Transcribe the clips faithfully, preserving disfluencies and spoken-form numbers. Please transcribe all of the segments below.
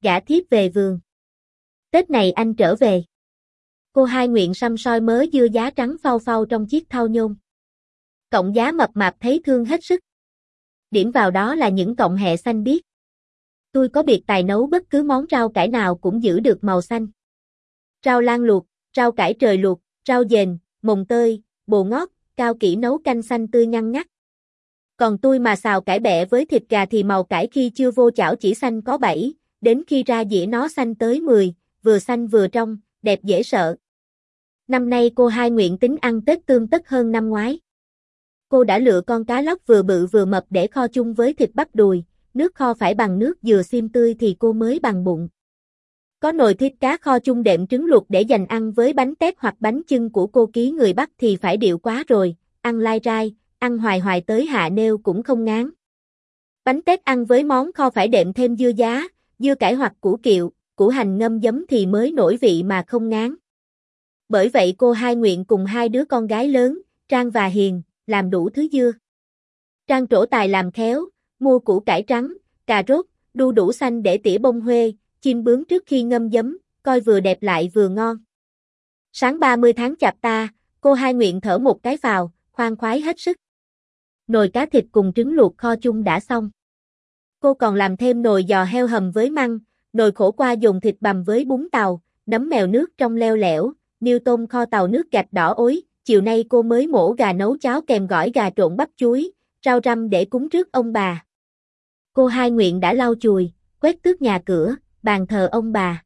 gả thiếp về vườn. Tết này anh trở về. Cô Hai nguyện săm soi mớ dưa giá trắng phau phau trong chiếc thau nhôm. Cọng giá mập mạp thấy thương hết sức. Điểm vào đó là những cọng hẹ xanh biếc. Tôi có biệt tài nấu bất cứ món rau cải nào cũng giữ được màu xanh. Rau lan luộc, rau cải trời luộc, rau dền, mồng tơi, bồ ngót, cao kỹ nấu canh xanh tươi ngăn ngắt. Còn tôi mà xào cải bẹ với thịt gà thì màu cải khi chưa vô chảo chỉ xanh có bảy, đến khi ra dĩa nó xanh tới mười, vừa xanh vừa trong, đẹp dễ sợ. Năm nay cô Hai nguyện tính ăn Tết tươm tất hơn năm ngoái. Cô đã lựa con cá lóc vừa bự vừa mập để kho chung với thịt bắp đùi, nước kho phải bằng nước dừa xiêm tươi thì cô mới bằng bụng. Có nồi thịt cá kho chung đệm trứng luộc để dành ăn với bánh tét hoặc bánh chưng của cô ký người Bắc thì phải điệu quá rồi, ăn lai rai, ăn hoài hoài tới hạ nêu cũng không ngán. Bánh tét ăn với món kho phải đệm thêm dưa giá, dưa cải hoặc củ kiệu, củ hành ngâm giấm thì mới nổi vị mà không ngán. Bởi vậy cô Hai nguyện cùng hai đứa con gái lớn, Trang và Hiền, làm đủ thứ dưa. Trang trổ tài làm khéo, mua củ cải trắng, cà rốt, đu đủ xanh để tỉa bông huê, chim bướm trước khi ngâm giấm, coi vừa đẹp lại vừa ngon. Sáng ba mươi tháng Chạp ta, cô Hai nguyện thở một cái phào, khoan khoái hết sức. Nồi cá thịt cùng trứng luộc kho chung đã xong. Cô còn làm thêm nồi giò heo hầm với măng, nồi khổ qua dùng thịt bằm với bún tàu, nấm mèo nước trong leo lẻo, niêu tôm kho tàu nước gạch đỏ ối. Chiều nay cô mới mổ gà nấu cháo kèm gỏi gà trộn bắp chuối, rau răm để cúng trước ông bà. Cô Hai nguyện đã lau chùi, quét tước nhà cửa, bàn thờ ông bà.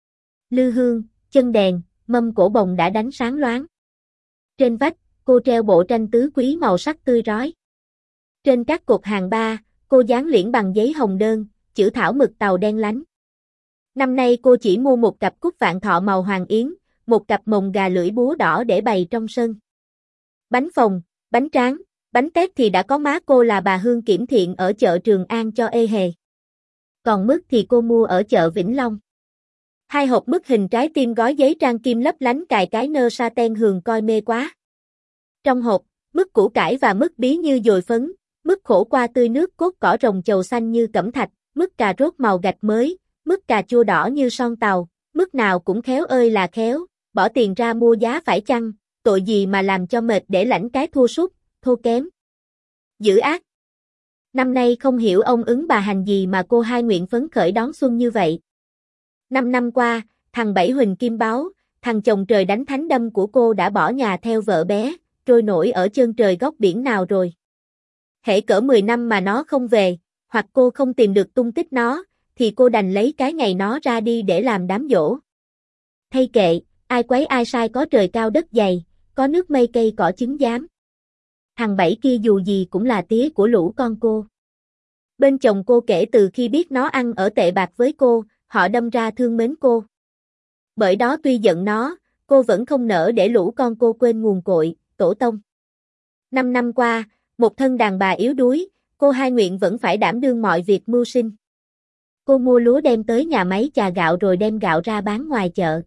Lư hương, chân đèn, mâm cổ bồng đã đánh sáng loáng. Trên vách, cô treo bộ tranh tứ quý màu sắc tươi rói. Trên các cột hàng ba, cô dán liễn bằng giấy hồng đơn, chữ thảo mực tàu đen lánh. Năm nay cô chỉ mua một cặp cúc vạn thọ màu hoàng yến, một cặp mồng gà lưỡi búa đỏ để bày trong sân. Bánh phồng, bánh tráng, bánh tét thì đã có má cô là bà Hương Kiểm Thiện ở chợ Trường An cho ê hề. Còn mứt thì cô mua ở chợ Vĩnh Long. Hai hộp mứt hình trái tim gói giấy trang kim lấp lánh cài cái nơ sa ten Hường coi mê quá. Trong hộp, mứt củ cải và mứt bí như dồi phấn, mứt khổ qua tươi nước cốt cỏ rồng chầu xanh như cẩm thạch, mứt cà rốt màu gạch mới, mứt cà chua đỏ như son tàu, mứt nào cũng khéo ơi là khéo, bỏ tiền ra mua giá phải chăng, tội gì mà làm cho mệt để lãnh cái thua sút, thô kém. Dữ ác. Năm nay không hiểu ông ứng bà hành gì mà cô Hai nguyện phấn khởi đón xuân như vậy. Năm năm qua, thằng Bảy Huỳnh Kim Báo, thằng chồng trời đánh thánh đâm của cô đã bỏ nhà theo vợ bé, trôi nổi ở chân trời góc biển nào rồi. Hễ cỡ mười năm mà nó không về, hoặc cô không tìm được tung tích nó, thì cô đành lấy cái ngày nó ra đi để làm đám giỗ. Thay kệ, ai quấy ai sai có trời cao đất dày, có nước mây cây cỏ trứng giám. Thằng Bảy kia dù gì cũng là tía của lũ con cô. Bên chồng cô kể từ khi biết nó ăn ở tệ bạc với cô, họ đâm ra thương mến cô. Bởi đó tuy giận nó, cô vẫn không nỡ để lũ con cô quên nguồn cội, tổ tông. Năm năm qua, một thân đàn bà yếu đuối, cô Hai nguyện vẫn phải đảm đương mọi việc mưu sinh. Cô mua lúa đem tới nhà máy chà gạo rồi đem gạo ra bán ngoài chợ.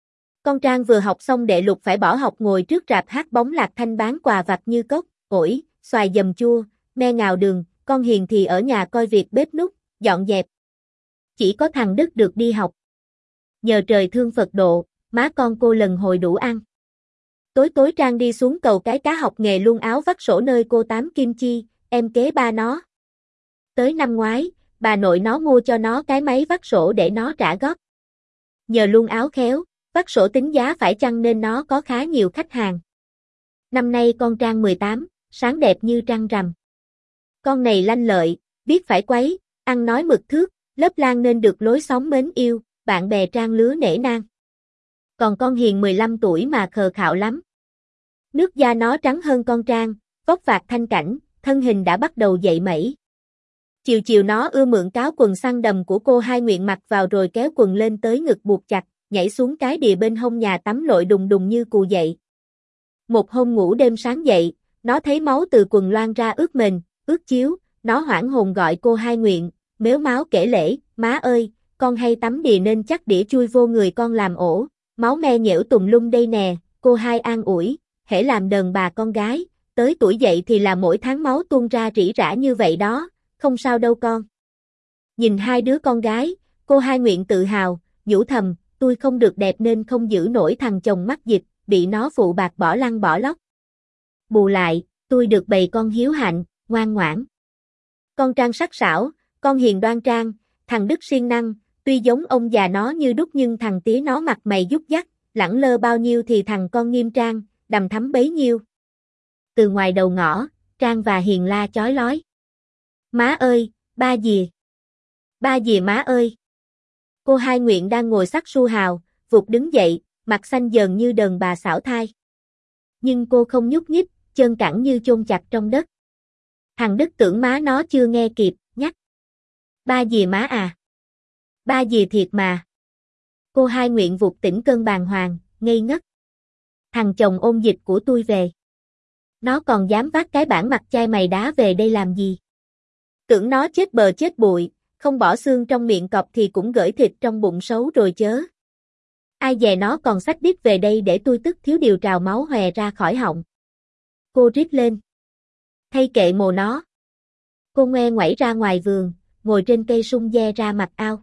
Con Trang vừa học xong đệ lục phải bỏ học ngồi trước rạp hát bóng lạc thanh bán quà vặt như cốc, ổi, xoài dầm chua, me ngào đường, con Hiền thì ở nhà coi việc bếp núc, dọn dẹp. Chỉ có thằng Đức được đi học. Nhờ trời thương Phật độ, má con cô lần hồi đủ ăn. Tối tối Trang đi xuống cầu cái cá học nghề luôn áo vắt sổ nơi cô Tám Kim Chi, em kế ba nó. Tới năm ngoái, bà nội nó mua cho nó cái máy vắt sổ để nó trả góp. Nhờ luôn áo khéo, vắt sổ tính giá phải chăng nên nó có khá nhiều khách hàng. Năm nay con Trang mười tám, sáng đẹp như trăng rằm. Con này lanh lợi, biết phải quấy, ăn nói mực thước, lớp lang nên được lối xóm mến yêu, bạn bè Trang lứa nể nang. Còn con Hiền mười lăm tuổi mà khờ khạo lắm. Nước da nó trắng hơn con Trang, vóc vạc thanh cảnh, thân hình đã bắt đầu dậy mẩy. Chiều chiều nó ưa mượn cáo quần săn đầm của cô Hai nguyện mặc vào rồi kéo quần lên tới ngực buộc chặt, nhảy xuống cái đìa bên hông nhà tắm lội đùng đùng như cù dậy. Một hôm ngủ đêm sáng dậy, nó thấy máu từ quần loang ra ướt mền, ướt chiếu, nó hoảng hồn gọi cô Hai nguyện, mếu máo kể lễ, má ơi, con hay tắm đìa nên chắc đĩa chui vô người con làm ổ, máu me nhễu tùm lum đây nè, cô Hai an ủi, hễ làm đàn bà con gái, tới tuổi dậy thì là mỗi tháng máu tuôn ra rỉ rả như vậy đó, không sao đâu con. Nhìn hai đứa con gái, Cô Hai Nguyện tự hào, nhủ thầm, tôi không được đẹp nên không giữ nổi thằng chồng mắc dịch, bị nó phụ bạc bỏ lăn bỏ lóc. Bù lại, tôi được bầy con hiếu hạnh, ngoan ngoãn. Con Trang sắc sảo, con Hiền đoan trang, thằng Đức siêng năng, tuy giống ông già nó như đúc nhưng thằng tía nó mặt mày dúc dắt, lẳng lơ bao nhiêu thì thằng con Nghiêm Trang, đằm thắm bấy nhiêu. Từ ngoài đầu ngõ, Trang và Hiền la chói lói. Má ơi, ba dìa. Ba dìa má ơi. Cô Hai Nguyện đang ngồi sắc su hào, vụt đứng dậy, mặt xanh dờn như đờn bà xảo thai. Nhưng cô không nhúc nhích, chân cẳng như chôn chặt trong đất. Thằng Đức tưởng má nó chưa nghe kịp, nhắc. Ba dìa má à. Ba dìa thiệt mà. Cô Hai Nguyện vụt tỉnh cơn bàng hoàng, ngây ngất. Thằng chồng ôn dịch của tôi về. Nó còn dám vác cái bản mặt chai mày đá về đây làm gì? Tưởng nó chết bờ chết bụi, không bỏ xương trong miệng cọp thì cũng gửi thịt trong bụng xấu rồi chớ. Ai dè nó còn xách đít về đây để tôi tức thiếu điều trào máu hòe ra khỏi họng. Cô rít lên. Thay kệ mồ nó. Cô ngoe ngoẩy ra ngoài vườn, ngồi trên cây sung ve ra mặc ao.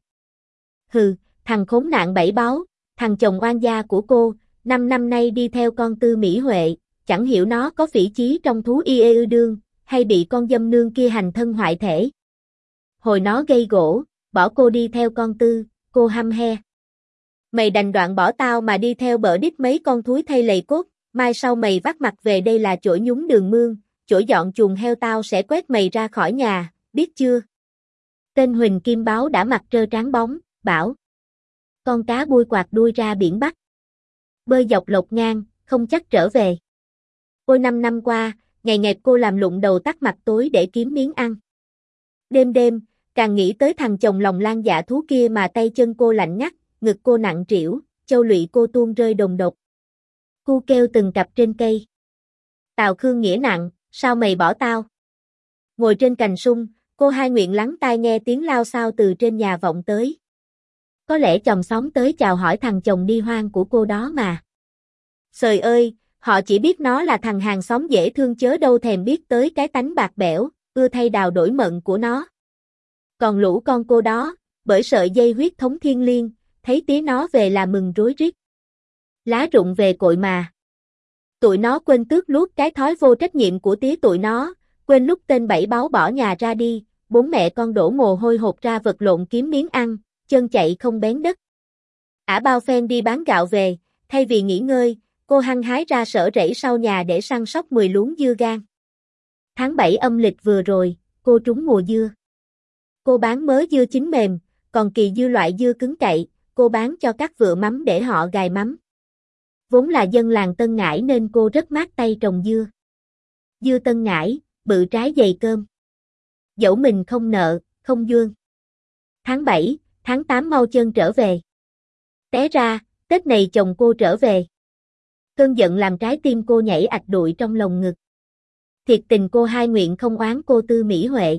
Hừ, thằng khốn nạn bảy báo, thằng chồng oan gia của cô, năm năm nay đi theo con Tư Mỹ Huệ, chẳng hiểu nó có phỉ chí trong thú y ê ư đương, hay bị con dâm nương kia hành thân hoại thể. Hồi nó gây gỗ, bỏ cô đi theo con Tư, cô hăm he. Mày đành đoạn bỏ tao mà đi theo bở đít mấy con thúi thay lầy cốt, mai sau mày vắt mặt về đây là chổi nhúng đường mương, chổi dọn chuồng heo tao sẽ quét mày ra khỏi nhà, biết chưa? Tên Huỳnh Kim Báo đã mặt trơ trán bóng, bảo. Con cá bui quạt đuôi ra biển Bắc. Bơi dọc lộc ngang, không chắc trở về. Ôi năm năm qua, ngày ngày cô làm lụng đầu tắt mặt tối để kiếm miếng ăn. Đêm đêm, càng nghĩ tới thằng chồng lòng lan dạ thú kia mà tay chân cô lạnh ngắt, ngực cô nặng trĩu, châu lụy cô tuôn rơi đồng độc. Cu kêu từng cặp trên cây. Tào Khương Nghĩa nặng, sao mày bỏ tao? Ngồi trên cành sung, cô Hai Nguyện lắng tai nghe tiếng lao xao từ trên nhà vọng tới. Có lẽ chòm xóm tới chào hỏi thằng chồng đi hoang của cô đó mà. Trời ơi, họ chỉ biết nó là thằng hàng xóm dễ thương chớ đâu thèm biết tới cái tánh bạc bẽo, ưa thay đào đổi mận của nó. Còn lũ con cô đó, bởi sợi dây huyết thống thiên liêng, thấy tía nó về là mừng rối rít. Lá rụng về cội mà. Tụi nó quên tước luốt cái thói vô trách nhiệm của tía tụi nó, quên lúc tên bảy báo bỏ nhà ra đi, bốn mẹ con đổ mồ hôi hột ra vật lộn kiếm miếng ăn, chân chạy không bén đất. Ả bao phen đi bán gạo về, thay vì nghỉ ngơi, cô hăng hái ra sở rẫy sau nhà để săn sóc mười luống dưa gang. Tháng bảy âm lịch vừa rồi, cô trúng mùa dưa. Cô bán mớ dưa chín mềm, còn kỳ dưa loại dưa cứng cậy, cô bán cho các vựa mắm để họ gài mắm. Vốn là dân làng Tân Ngãi nên cô rất mát tay trồng dưa. Dưa Tân Ngãi, bự trái dày cơm. Dẫu mình không nợ, không dương. Tháng bảy, tháng tám mau chân trở về. Té ra, Tết này chồng cô trở về. Cơn giận làm trái tim cô nhảy ạch đụi trong lồng ngực. Thiệt tình cô Hai Nguyện không oán cô Tư Mỹ Huệ.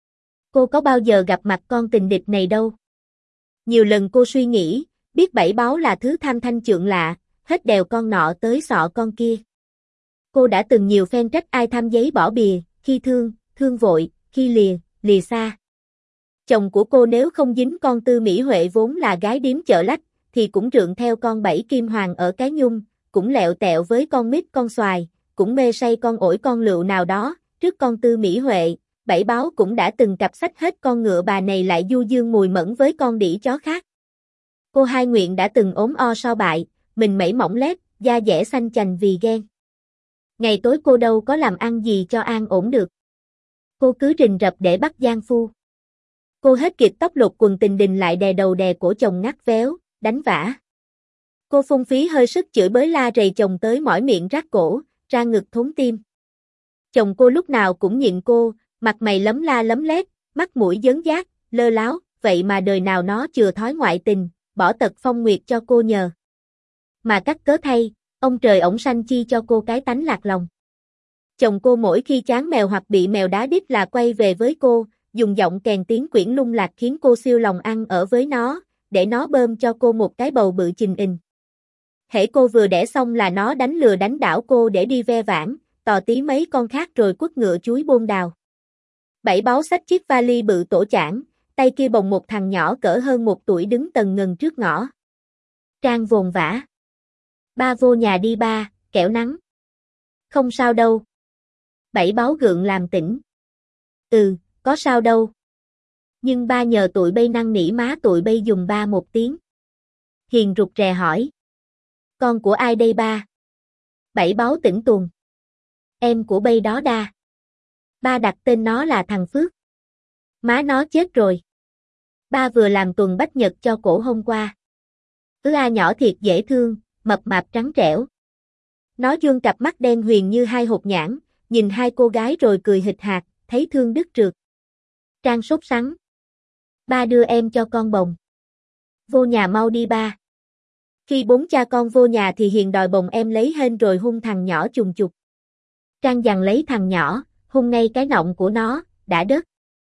Cô có bao giờ gặp mặt con tình địch này đâu. Nhiều lần cô suy nghĩ, biết bảy báo là thứ tham thanh trượng lạ, hết đèo con nọ tới sọ con kia. Cô đã từng nhiều phen trách ai tham giấy bỏ bìa, khi thương, thương vội, khi lìa, lìa xa. Chồng của cô nếu không dính con Tư Mỹ Huệ vốn là gái điếm chợ lách, thì cũng rượng theo con Bảy Kim Hoàng ở Cái Nhung, cũng lẹo tẹo với con mít con xoài, cũng mê say con ổi con lựu nào đó, trước con Tư Mỹ Huệ, bảy báo cũng đã từng cặp sách hết con ngựa bà này lại du dương mùi mẫn với con đĩ chó khác. Cô Hai Nguyện đã từng ốm o so bại, mình mẩy mỏng lét, da dẻ xanh chành vì ghen. Ngày tối cô đâu có làm ăn gì cho an ổn được. Cô cứ rình rập để bắt gian phu. Cô hết kịp tóc lột quần tình đình lại đè đầu đè cổ chồng ngắt véo, đánh vả. Cô phung phí hơi sức chửi bới la rầy chồng tới mỏi miệng rát cổ, ra ngực thốn tim. Chồng cô lúc nào cũng nhịn cô, mặt mày lấm la lấm lét, mắt mũi dớn dác, lơ láo, vậy mà đời nào nó chừa thói ngoại tình, bỏ tật phong nguyệt cho cô nhờ. Mà cắt cớ thay, ông trời ổng sanh chi cho cô cái tánh lạc lòng. Chồng cô mỗi khi chán mèo hoặc bị mèo đá đít là quay về với cô, dùng giọng kèn tiếng quyển lung lạc khiến cô siêu lòng ăn ở với nó, để nó bơm cho cô một cái bầu bự trình ình. Hễ cô vừa đẻ xong là nó đánh lừa đánh đảo cô để đi ve vãn, tò tí mấy con khác rồi quất ngựa chuối bôn đào. Bảy báo xách chiếc vali bự tổ chảng, tay kia bồng một thằng nhỏ cỡ hơn một tuổi đứng tần ngần trước ngõ. Trang vồn vã. Ba vô nhà đi ba, kẻo nắng. Không sao đâu. Bảy báo gượng làm tỉnh. Ừ, có sao đâu. Nhưng ba nhờ tụi bay năn nỉ má tụi bay dùng ba một tiếng. Hiền rụt rè hỏi. Con của ai đây ba? Bảy báo tỉnh tuồng. Em của bay đó đa. Ba đặt tên nó là thằng Phước. Má nó chết rồi. Ba vừa làm tuần bách nhật cho cổ hôm qua. Ứ a nhỏ thiệt dễ thương, mập mạp trắng trẻo. Nó dương cặp mắt đen huyền như hai hột nhãn, nhìn hai cô gái rồi cười hịch hạt, thấy thương đứt trượt. Trang sốt sắng. Ba đưa em cho con bồng. Vô nhà mau đi ba. Khi bốn cha con vô nhà thì Hiền đòi bồng em lấy hên rồi hung thằng nhỏ chùng chục. Trang giằng lấy thằng nhỏ, hung ngay cái nọng của nó, đã đất.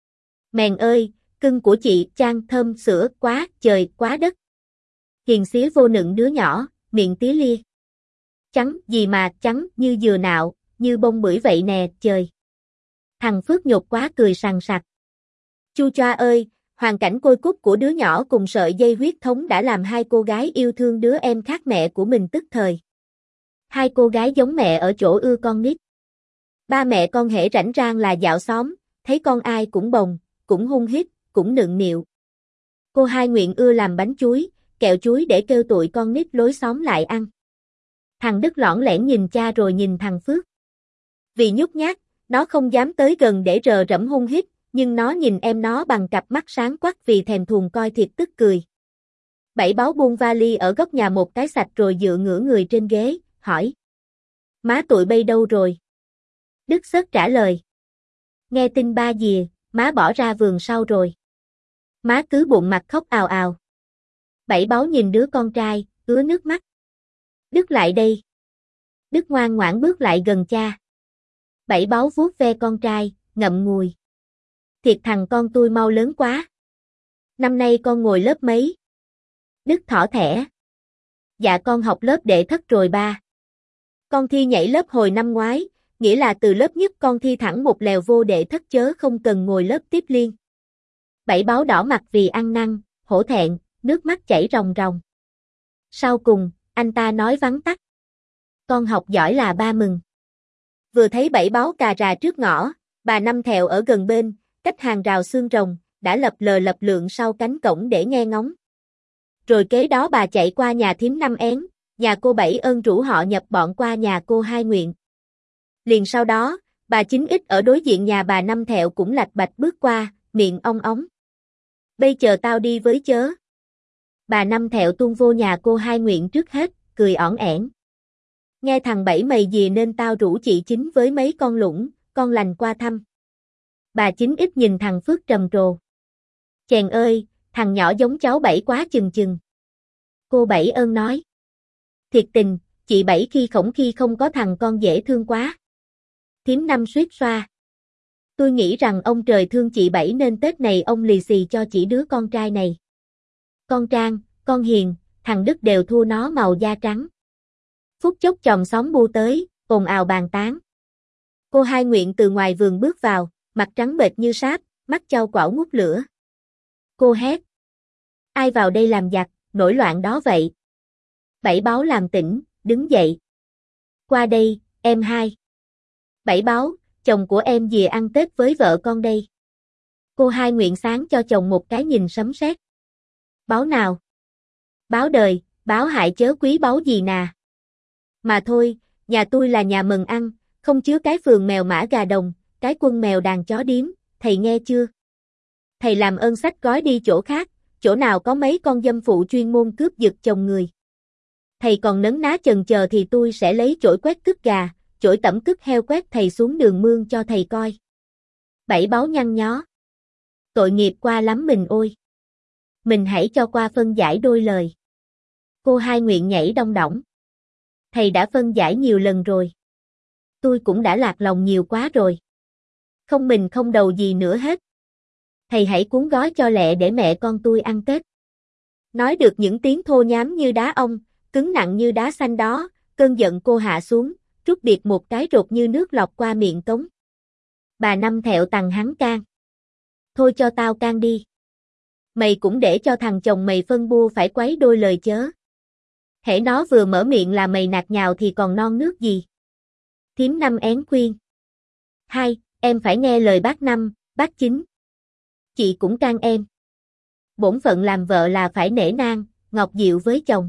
Mèn ơi, cưng của chị, Trang thơm sữa quá, trời quá đất. Hiền xía vô nựng đứa nhỏ, miệng tía lia. Trắng gì mà trắng như dừa nạo, như bông bưởi vậy nè, trời. Thằng Phước nhột quá cười sằng sặc. Chu choa ơi, hoàn cảnh côi cút của đứa nhỏ cùng sợi dây huyết thống đã làm hai cô gái yêu thương đứa em khác mẹ của mình tức thời. Hai cô gái giống mẹ ở chỗ ưa con nít. Ba mẹ con hễ rảnh rang là dạo xóm, thấy con ai cũng bồng, cũng hung hít, cũng nựng nịu. Cô hai nguyện ưa làm bánh chuối, kẹo chuối để kêu tụi con nít lối xóm lại ăn. Thằng Đức lõng lẻn nhìn cha rồi nhìn thằng Phước. Vì nhút nhát, nó không dám tới gần để rờ rẫm hung hít, nhưng nó nhìn em nó bằng cặp mắt sáng quắc vì thèm thuồng coi thiệt tức cười. Bảy báo buông vali ở góc nhà một cái sạch rồi dựa ngửa người trên ghế, hỏi. Má tụi bay đâu rồi? Đức Sớt trả lời. Nghe tin ba dìa, má bỏ ra vườn sau rồi. Má cứ bụng mặt khóc ào ào. Bảy báo nhìn đứa con trai, ứa nước mắt. Đức lại đây. Đức ngoan ngoãn bước lại gần cha. Bảy báo vuốt ve con trai, ngậm ngùi. Thiệt thằng con tôi mau lớn quá. Năm nay con ngồi lớp mấy? Đức thỏ thẻ. Dạ con học lớp đệ thất rồi ba. Con thi nhảy lớp hồi năm ngoái, nghĩa là từ lớp nhất con thi thẳng một lèo vô đệ thất chớ không cần ngồi lớp tiếp liên. Bảy báo đỏ mặt vì ăn năn, hổ thẹn, nước mắt chảy ròng ròng. Sau cùng, anh ta nói vắn tắt. Con học giỏi là ba mừng. Vừa thấy bảy báo cà rà trước ngõ, bà Năm Thẹo ở gần bên, cách hàng rào xương rồng, đã lập lờ lập lượn sau cánh cổng để nghe ngóng. Rồi kế đó bà chạy qua nhà thím Năm Én, nhà cô Bảy Ơn rủ họ nhập bọn qua nhà cô Hai Nguyện. Liền sau đó, bà Chín Ít ở đối diện nhà bà Năm Thẹo cũng lạch bạch bước qua, miệng ong ống. Bây chờ tao đi với chớ. Bà Năm Thẹo tuôn vô nhà cô Hai Nguyện trước hết, cười ỏn ẻn. Nghe thằng Bảy mày gì nên tao rủ chị Chín với mấy con lũng, con lành qua thăm. Bà Chín Ít nhìn thằng Phước trầm trồ. Chèn ơi, thằng nhỏ giống cháu Bảy quá chừng chừng. Cô Bảy Ơn nói. Thiệt tình, chị Bảy khi khổng khi không có thằng con dễ thương quá. Thím Năm suýt xoa. Tôi nghĩ rằng ông trời thương chị Bảy nên Tết này ông lì xì cho chỉ đứa con trai này. Con Trang, con Hiền, thằng Đức đều thua nó màu da trắng. Phút chốc chòm xóm bu tới, ồn ào bàn tán. Cô Hai Nguyện từ ngoài vườn bước vào, mặt trắng bệch như sáp, mắt chau quảo ngút lửa. Cô hét. Ai vào đây làm giặc, nổi loạn đó vậy? Bảy báo làm tỉnh, đứng dậy. Qua đây, em hai. Bảy báo, chồng của em về ăn Tết với vợ con đây. Cô Hai Nguyện sáng cho chồng một cái nhìn sấm sét. Báo nào? Báo đời, báo hại chớ quý báo gì nà. Mà thôi, nhà tôi là nhà mừng ăn, không chứa cái phường mèo mã gà đồng, cái quân mèo đàn chó điếm, thầy nghe chưa? Thầy làm ơn xách gói đi chỗ khác, chỗ nào có mấy con dâm phụ chuyên môn cướp giật chồng người. Thầy còn nấn ná chần chờ thì tôi sẽ lấy chổi quét cứt gà, chổi tẩm cứt heo quét thầy xuống đường mương cho thầy coi. Bảy báo nhăn nhó. Tội nghiệp qua lắm mình ôi. Mình hãy cho qua phân giải đôi lời. Cô Hai Nguyện nhảy đong đỏng. Thầy đã phân giải nhiều lần rồi. Tôi cũng đã lạc lòng nhiều quá rồi. Không mình không đầu gì nữa hết. Thầy hãy cuốn gói cho lẹ để mẹ con tôi ăn Tết. Nói được những tiếng thô nhám như đá ong, cứng nặng như đá xanh đó, cơn giận cô hạ xuống, rút biệt một cái rột như nước lọc qua miệng cống. Bà Năm Thẹo tằng hắn can. Thôi cho tao can đi. Mày cũng để cho thằng chồng mày phân bua phải quấy đôi lời chớ. Hễ nó vừa mở miệng là mày nạt nhào thì còn non nước gì. Thím Năm én khuyên. Hai, em phải nghe lời bác Năm, bác Chín. Chị cũng can em. Bổn phận làm vợ là phải nể nang, ngọt dịu với chồng.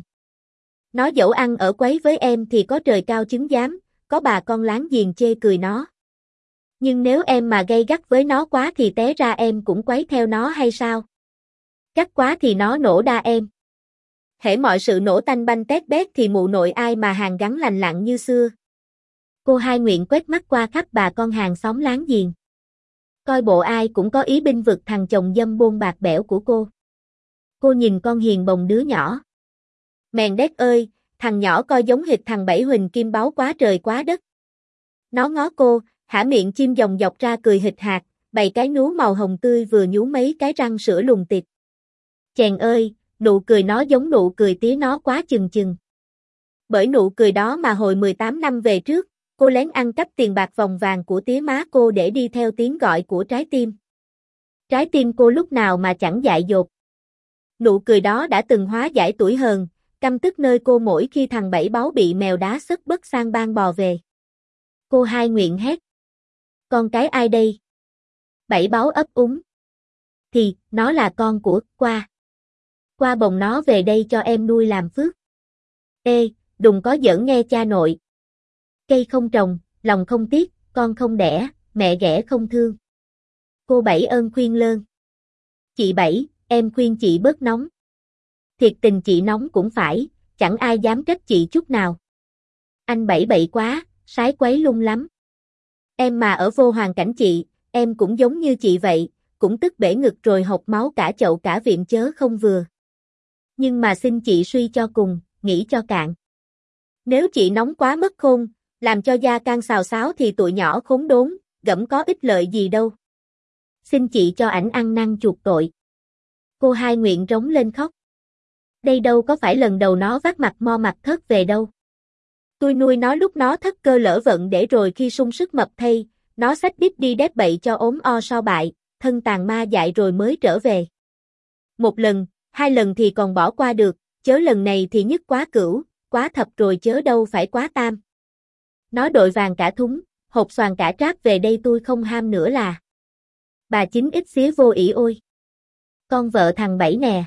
Nó dẫu ăn ở quấy với em thì có trời cao chứng giám, có bà con láng giềng chê cười nó. Nhưng nếu em mà gay gắt với nó quá thì té ra em cũng quấy theo nó hay sao? Gắt quá thì nó nổ đa em. Hễ mọi sự nổ tanh banh tét bét thì mụ nội ai mà hàng gắn lành lặn như xưa. Cô Hai Nguyện quét mắt qua khắp bà con hàng xóm láng giềng. Coi bộ ai cũng có ý binh vực thằng chồng dâm bôn bạc bẽo của cô. Cô nhìn con hiền bồng đứa nhỏ. Mèn đét ơi, thằng nhỏ coi giống hệt thằng Bảy Huỳnh Kim Báu quá trời quá đất. Nó ngó cô, hả miệng chim dòng dọc ra cười hịch hạt, bày cái nú màu hồng tươi vừa nhú mấy cái răng sữa lùng tịt. Chèn ơi, nụ cười nó giống nụ cười tía nó quá chừng chừng. Bởi nụ cười đó mà hồi mười tám năm về trước, cô lén ăn cắp tiền bạc vòng vàng của tía má cô để đi theo tiếng gọi của trái tim. Trái tim cô lúc nào mà chẳng dại dột. Nụ cười đó đã từng hóa giải tuổi hờn, căm tức nơi cô mỗi khi thằng Bảy Báu bị mèo đá sất bất sang bang bò về. Cô Hai Nguyện hét. Con cái ai đây? Bảy Báu ấp úng. Thì, nó là con của Qua. Qua bồng nó về đây cho em nuôi làm phước. Ê, đừng có giỡn nghe cha nội. Cây không trồng, lòng không tiếc, con không đẻ, mẹ ghẻ không thương. Cô Bảy ơn khuyên lơn. Chị Bảy, em khuyên chị bớt nóng. Thiệt tình chị nóng cũng phải, chẳng ai dám trách chị chút nào. Anh Bảy bậy quá, sái quấy lung lắm. Em mà ở vô hoàn cảnh chị, em cũng giống như chị vậy, cũng tức bể ngực rồi hộc máu cả chậu cả viện chớ không vừa. Nhưng mà xin chị suy cho cùng, nghĩ cho cạn. Nếu chị nóng quá mất khôn, làm cho da can xào xáo thì tụi nhỏ khốn đốn, gẫm có ích lợi gì đâu. Xin chị cho ảnh ăn năn chuộc tội. Cô Hai Nguyện rống lên khóc. Đây đâu có phải lần đầu nó vác mặt mo mặt thớt về đâu. Tôi nuôi nó lúc nó thất cơ lỡ vận để rồi khi sung sức mập thay, nó xách đít đi đét bậy cho ốm o so bại, thân tàn ma dại rồi mới trở về. Một lần, hai lần thì còn bỏ qua được, chớ lần này thì nhất quá cửu, quá thập rồi chớ đâu phải quá tam. Nó đội vàng cả thúng, hột xoàn cả tráp về đây tôi không ham nữa là. Bà Chín ít xía vô ỷ ôi. Con vợ thằng Bảy nè.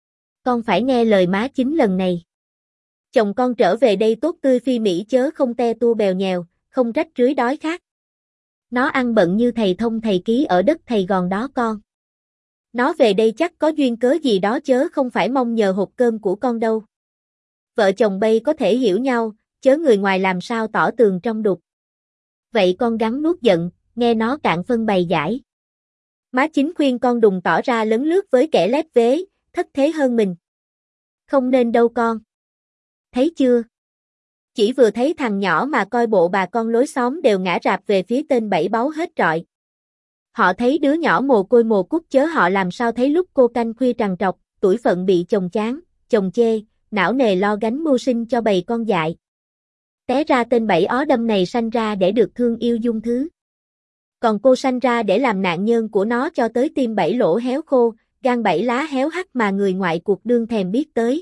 Con phải nghe lời má Chín lần này. Chồng con trở về đây tốt tươi phi mỹ chớ không te tua bèo nhèo, không rách rưới đói khát. Nó ăn bận như thầy thông thầy ký ở đất thầy gòn đó con. Nó về đây chắc có duyên cớ gì đó chớ không phải mong nhờ hột cơm của con đâu. Vợ chồng bây có thể hiểu nhau, chớ người ngoài làm sao tỏ tường trong đục. Vậy con gắng nuốt giận, nghe nó cạn phân bày giải. Má Chín khuyên con đừng tỏ ra lấn lướt với kẻ lép vế, thất thế hơn mình. Không nên đâu con. Thấy chưa? Chỉ vừa thấy thằng nhỏ mà coi bộ bà con lối xóm đều ngã rạp về phía tên Bảy Báu hết trọi. Họ thấy đứa nhỏ mồ côi mồ cút chớ họ làm sao thấy lúc cô canh khuya trằn trọc, tuổi phận bị chồng chán, chồng chê, não nề lo gánh mưu sinh cho bầy con dại. Té ra tên Bảy ó đâm này sanh ra để được thương yêu dung thứ. Còn cô sanh ra để làm nạn nhân của nó cho tới tim Bảy lỗ héo khô, gan Bảy lá héo hắt mà người ngoại cuộc đương thèm biết tới.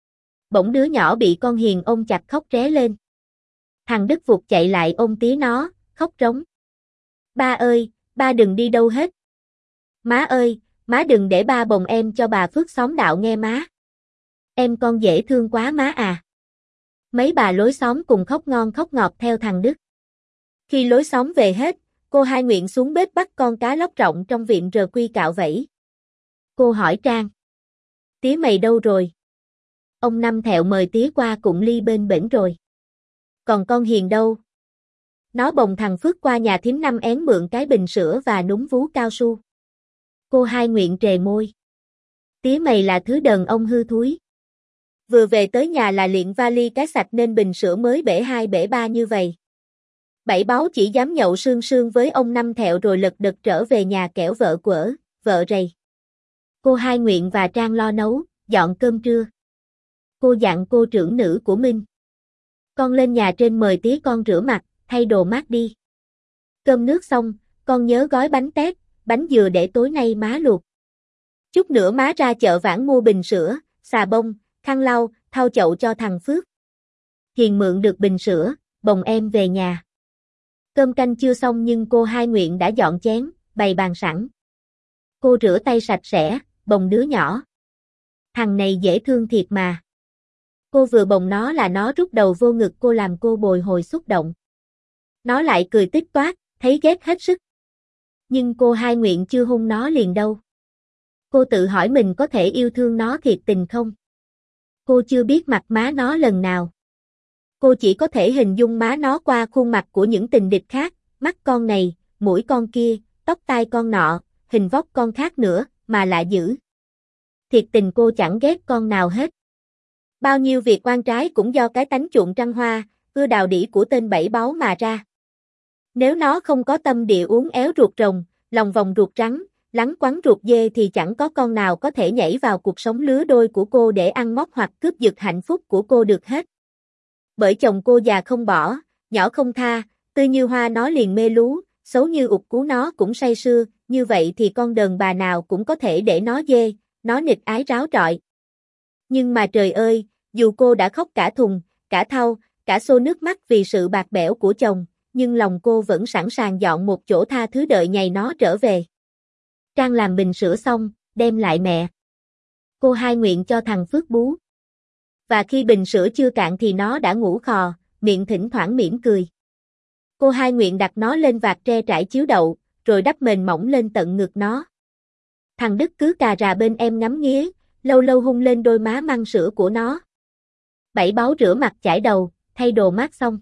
Bỗng đứa nhỏ bị con Hiền ôm chặt khóc ré lên. Thằng Đức vụt chạy lại ôm tía nó, khóc rống. Ba ơi, ba đừng đi đâu hết. Má ơi, má đừng để ba bồng em cho bà Phước xóm đạo nghe má. Em con dễ thương quá má à. Mấy bà lối xóm cùng khóc ngon khóc ngọt theo thằng Đức. Khi lối xóm về hết, cô Hai Nguyện xuống bếp bắt con cá lóc rộng trong viện rờ quy cạo vẫy. Cô hỏi Trang. Tía mày đâu rồi? Ông Năm Thẹo mời tía qua cùng ly bên bển rồi. Còn con Hiền đâu? Nó bồng thằng Phước qua nhà thím Năm én mượn cái bình sữa và núm vú cao su. Cô Hai Nguyện trề môi. Tía mày là thứ đàn ông hư thúi. Vừa về tới nhà là liệng vali cái sạch nên bình sữa mới bể hai bể ba như vậy. Bảy Báu chỉ dám nhậu sương sương với ông Năm Thẹo rồi lật đật trở về nhà kẻo vợ quở, vợ rầy. Cô Hai Nguyện và Trang lo nấu, dọn cơm trưa. Cô dặn cô trưởng nữ của Minh. Con lên nhà trên mời tía con rửa mặt, thay đồ mát đi. Cơm nước xong, con nhớ gói bánh tét, bánh dừa để tối nay má luộc. Chút nữa má ra chợ Vãn mua bình sữa, xà bông, khăn lau, thau chậu cho thằng Phước. Hiền mượn được bình sữa, bồng em về nhà. Cơm canh chưa xong nhưng cô Hai Nguyện đã dọn chén, bày bàn sẵn. Cô rửa tay sạch sẽ, bồng đứa nhỏ. Thằng này dễ thương thiệt mà. Cô vừa bồng nó là nó rút đầu vô ngực cô làm cô bồi hồi xúc động. Nó lại cười tít toát, thấy ghét hết sức. Nhưng cô Hai Nguyện chưa hôn nó liền đâu. Cô tự hỏi mình có thể yêu thương nó thiệt tình không? Cô chưa biết mặt má nó lần nào. Cô chỉ có thể hình dung má nó qua khuôn mặt của những tình địch khác, mắt con này, mũi con kia, tóc tai con nọ, hình vóc con khác nữa, mà lạ dữ. Thiệt tình cô chẳng ghét con nào hết. Bao nhiêu việc oan trái cũng do cái tánh chuộng trăng hoa, ưa đào đĩ của tên bảy báu mà ra. Nếu nó không có tâm địa uốn éo ruột rồng, lòng vòng ruột trắng, lắng quắn ruột dê thì chẳng có con nào có thể nhảy vào cuộc sống lứa đôi của cô để ăn móc hoặc cướp giật hạnh phúc của cô được hết. Bởi chồng cô già không bỏ, nhỏ không tha, tươi như hoa nó liền mê lú, xấu như ụt cú nó cũng say sưa, như vậy thì con đờn bà nào cũng có thể để nó dê, nó nghịch ái ráo rọi. Nhưng mà trời ơi, dù cô đã khóc cả thùng, cả thau, cả xô nước mắt vì sự bạc bẽo của chồng, nhưng lòng cô vẫn sẵn sàng dọn một chỗ tha thứ đợi ngày nó trở về. Trang làm bình sữa xong, đem lại mẹ. Cô Hai Nguyện cho thằng Phước bú. Và khi bình sữa chưa cạn thì nó đã ngủ khò, miệng thỉnh thoảng mỉm cười. Cô Hai Nguyện đặt nó lên vạt tre trải chiếu đậu, rồi đắp mền mỏng lên tận ngực nó. Thằng Đức cứ cà rà bên em ngắm nghía, lâu lâu hung lên đôi má măng sữa của nó. Bảy báu rửa mặt chải đầu, thay đồ mát xong.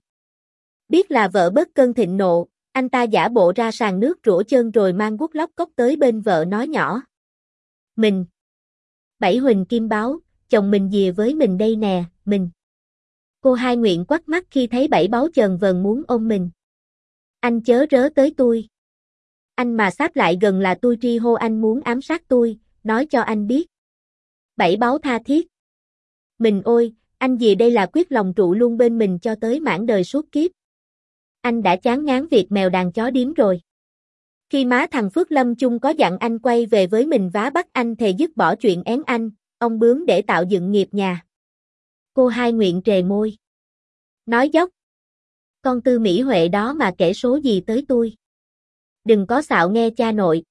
Biết là vợ bớt cơn thịnh nộ, anh ta giả bộ ra sàn nước rửa chân rồi mang guốc lóc cốc tới bên vợ nói nhỏ. Mình. Bảy Huỳnh Kim báo, chồng mình dìa với mình đây nè, mình. Cô Hai Nguyện quắt mắt khi thấy bảy báu chờn vờn muốn ôm mình. Anh chớ rớ tới tôi. Anh mà sáp lại gần là tôi tri hô anh muốn ám sát tôi, nói cho anh biết. Bảy báu tha thiết. Mình ôi, anh dìa đây là quyết lòng trụ luôn bên mình cho tới mãn đời suốt kiếp. Anh đã chán ngán việc mèo đàn chó điếm rồi. Khi má thằng Phước Lâm chung có dặn anh quay về với mình vá bắt anh thề dứt bỏ chuyện én anh, ông bướm để tạo dựng nghiệp nhà. Cô Hai Nguyện trề môi. Nói dốc. Con Tư Mỹ Huệ đó mà kể số gì tới tôi. Đừng có xạo nghe cha nội.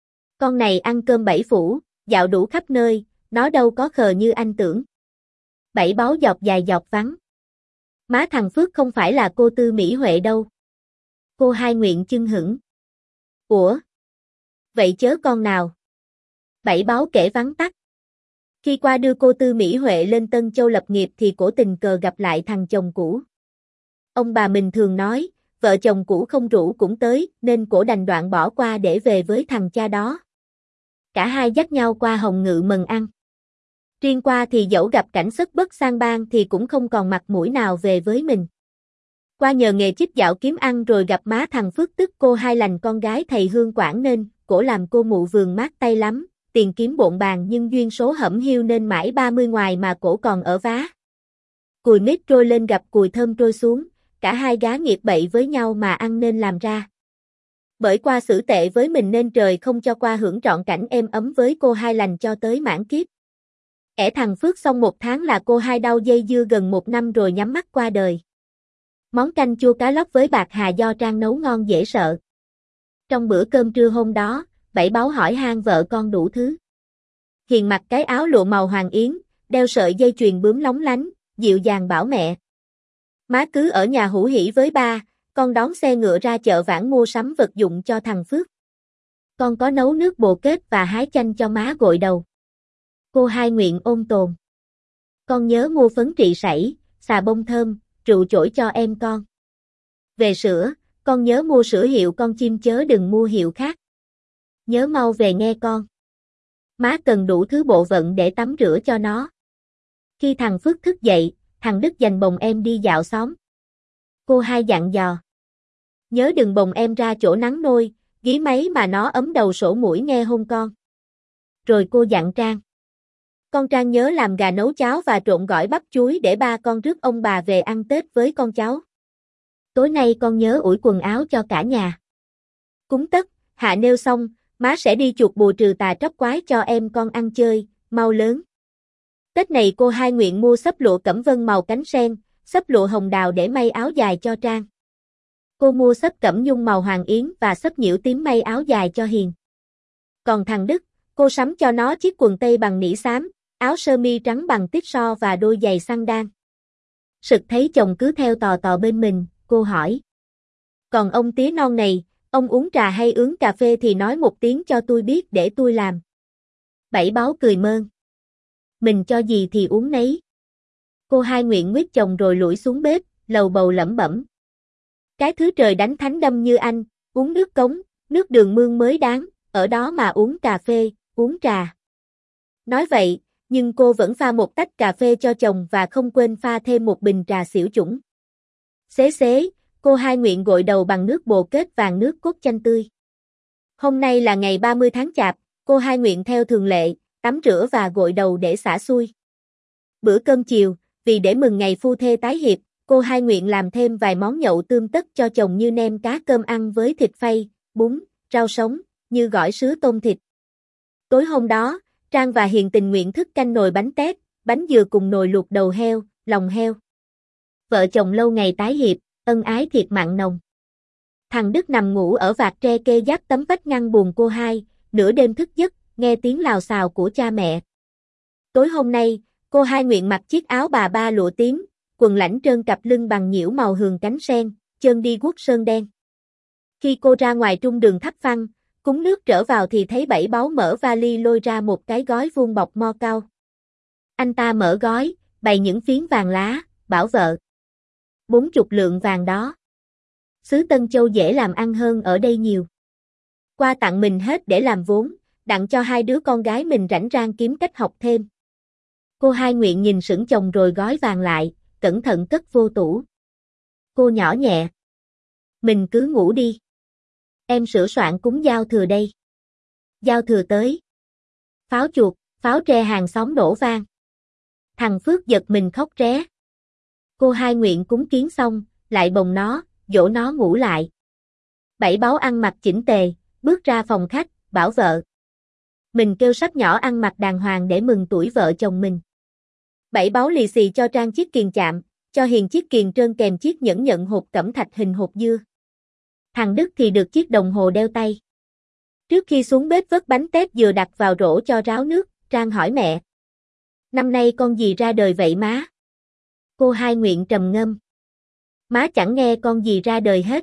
Con này ăn cơm bảy phủ, dạo đủ khắp nơi, nó đâu có khờ như anh tưởng. Bảy báu dọc dài dọc vắng. Má thằng Phước không phải là cô Tư Mỹ Huệ đâu. Cô Hai Nguyện chưng hửng. Ủa? Vậy chớ con nào? Bảy báu kể vắn tắt. Khi qua đưa cô Tư Mỹ Huệ lên Tân Châu lập nghiệp thì cổ tình cờ gặp lại thằng chồng cũ. Ông bà mình thường nói, vợ chồng cũ không rủ cũng tới, nên cổ đành đoạn bỏ qua để về với thằng cha đó. Cả hai dắt nhau qua Hồng Ngự mần ăn. Riêng qua thì dẫu gặp cảnh sất bất sang bang thì cũng không còn mặt mũi nào về với mình. Qua nhờ nghề chích dạo kiếm ăn rồi gặp má thằng Phước tức cô Hai lành con gái thầy Hương Quảng nên, cổ làm cô mụ vườn mát tay lắm, tiền kiếm bộn bàn nhưng duyên số hẩm hiu nên mãi ba mươi ngoài mà cổ còn ở vá. Cùi mít trôi lên gặp cùi thơm trôi xuống, cả hai gá nghiệt bậy với nhau mà ăn nên làm ra. Bởi qua xử tệ với mình nên trời không cho qua hưởng trọn cảnh êm ấm với cô Hai lành cho tới mãn kiếp. Ẻ thằng Phước xong một tháng là cô Hai đau dây dưa gần một năm rồi nhắm mắt qua đời. Món canh chua cá lóc với bạc hà do Trang nấu ngon dễ sợ. Trong bữa cơm trưa hôm đó, bảy báu hỏi han vợ con đủ thứ. Hiền mặc cái áo lụa màu hoàng yến, đeo sợi dây chuyền bướm lóng lánh, dịu dàng bảo mẹ. Má cứ ở nhà hủ hỉ với ba, con đón xe ngựa ra chợ Vãn mua sắm vật dụng cho thằng Phước. Con có nấu nước bồ kết và hái chanh cho má gội đầu. Cô Hai Nguyện ôn tồn. Con nhớ mua phấn trị sảy, xà bông thơm, rượu chổi cho em con. Về sữa, con nhớ mua sữa hiệu con chim chớ đừng mua hiệu khác. Nhớ mau về nghe con. Má cần đủ thứ bộ vận để tắm rửa cho nó. Khi thằng Phước thức dậy, thằng Đức giành bồng em đi dạo xóm. Cô Hai dặn dò. Nhớ đừng bồng em ra chỗ nắng nôi, gí máy mà nó ấm đầu sổ mũi nghe hôn con. Rồi cô dặn Trang. Con Trang nhớ làm gà nấu cháo và trộn gỏi bắp chuối để ba con rước ông bà về ăn Tết với con cháu. Tối nay con nhớ ủi quần áo cho cả nhà. Cúng tất, hạ nêu xong, Má sẽ đi chuột bùa trừ tà tróc quái cho em con ăn chơi, mau lớn. Tết này cô Hai nguyện mua xấp lụa cẩm vân màu cánh sen, xấp lụa hồng đào để may áo dài cho Trang. Cô mua xấp cẩm nhung màu hoàng yến và xấp nhiễu tím may áo dài cho Hiền. Còn thằng Đức, cô sắm cho nó chiếc quần tây bằng nỉ xám, áo sơ mi trắng bằng tít so và đôi giày xăng đan. Sực thấy chồng cứ theo tò tò bên mình, cô hỏi. Còn ông tía non này, ông uống trà hay uống cà phê thì nói một tiếng cho tôi biết để tôi làm. Bảy Báo cười mơn. Mình cho gì thì uống nấy. Cô Hai nguyện nguyết chồng rồi lủi xuống bếp, lầu bầu lẩm bẩm. Cái thứ trời đánh thánh đâm như anh, uống nước cống, nước đường mương mới đáng, ở đó mà uống cà phê, uống trà. Nói vậy, nhưng cô vẫn pha một tách cà phê cho chồng và không quên pha thêm một bình trà xỉu chủng. Xế xế, cô Hai nguyện gội đầu bằng nước bồ kết vàng nước cốt chanh tươi. Hôm nay là ngày ba mươi tháng Chạp, cô Hai nguyện theo thường lệ, tắm rửa và gội đầu để xả xui. Bữa cơm chiều, vì để mừng ngày phu thê tái hiệp, cô Hai nguyện làm thêm vài món nhậu tươm tất cho chồng như nem cá cơm ăn với thịt phay, bún, rau sống, như gỏi sứa tôm thịt. Tối hôm đó, Trang và Hiền tình nguyện thức canh nồi bánh tét, bánh dừa cùng nồi luộc đầu heo, lòng heo. Vợ chồng lâu ngày tái hiệp, ân ái thiệt mặn nồng. Thằng Đức nằm ngủ ở vạt tre kê giáp tấm vách ngăn buồn cô Hai, nửa đêm thức giấc, nghe tiếng lào xào của cha mẹ. Tối hôm nay, cô Hai nguyện mặc chiếc áo bà ba lụa tím, quần lãnh trơn cặp lưng bằng nhiễu màu hường cánh sen, chân đi guốc sơn đen. Khi cô ra ngoài trung đường thắp phăng, cúng nước trở vào thì thấy Bảy Báo mở vali lôi ra một cái gói vuông bọc mo cao. Anh ta mở gói, bày những phiến vàng lá, bảo vợ. Bốn chục lượng vàng đó. Xứ Tân Châu dễ làm ăn hơn ở đây nhiều. Qua tặng mình hết để làm vốn, đặng cho hai đứa con gái mình rảnh rang kiếm cách học thêm. Cô Hai nguyện nhìn sững chồng rồi gói vàng lại, cẩn thận cất vô tủ. Cô nhỏ nhẹ. Mình cứ ngủ đi. Em sửa soạn cúng giao thừa đây. Giao thừa tới. Pháo chuột, pháo tre hàng xóm nổ vang. Thằng Phước giật mình khóc ré. Cô Hai nguyện cúng kiến xong, lại bồng nó, dỗ nó ngủ lại. Bảy Báo ăn mặc chỉnh tề, bước ra phòng khách, bảo vợ. Mình kêu sắp nhỏ ăn mặc đàng hoàng để mừng tuổi vợ chồng mình. Bảy Báo lì xì cho Trang chiếc kiềng chạm, cho Hiền chiếc kiềng trơn kèm chiếc nhẫn nhận hộp cẩm thạch hình hộp dưa. Thằng Đức thì được chiếc đồng hồ đeo tay. Trước khi xuống bếp vớt bánh tét vừa đặt vào rổ cho ráo nước, Trang hỏi mẹ. Năm nay con gì ra đời vậy má? Cô Hai nguyện trầm ngâm. Má chẳng nghe con gì ra đời hết.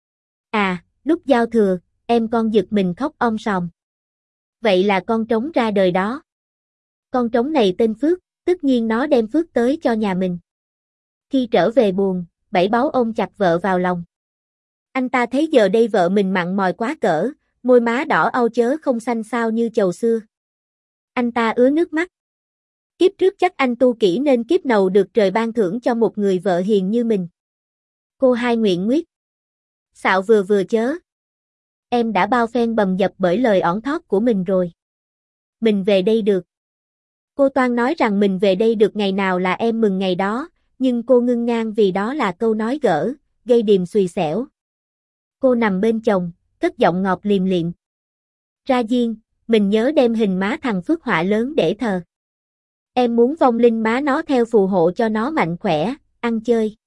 À, lúc giao thừa, em con giật mình khóc om sòm. Vậy là con trống ra đời đó. Con trống này tên Phước, tất nhiên nó đem phước tới cho nhà mình. Khi trở về buồn, Bảy Báo ôm chặt vợ vào lòng. Anh ta thấy giờ đây vợ mình mặn mòi quá cỡ, môi má đỏ au chớ không xanh xao như chầu xưa. Anh ta ứa nước mắt. Kiếp trước chắc anh tu kỹ nên kiếp nầu được trời ban thưởng cho một người vợ hiền như mình. Cô Hai nguyện nguyết. Xạo vừa vừa chớ. Em đã bao phen bầm dập bởi lời ỏn thót của mình rồi. Mình về đây được. Cô toan nói rằng mình về đây được ngày nào là em mừng ngày đó, nhưng cô ngưng ngang vì đó là câu nói gỡ, gây điềm xùy xẻo. Cô nằm bên chồng, cất giọng ngọt liềm liệm. Ra diên, mình nhớ đem hình má thằng Phước họa lớn để thờ. Em muốn vong linh má nó theo phù hộ cho nó mạnh khỏe, ăn chơi.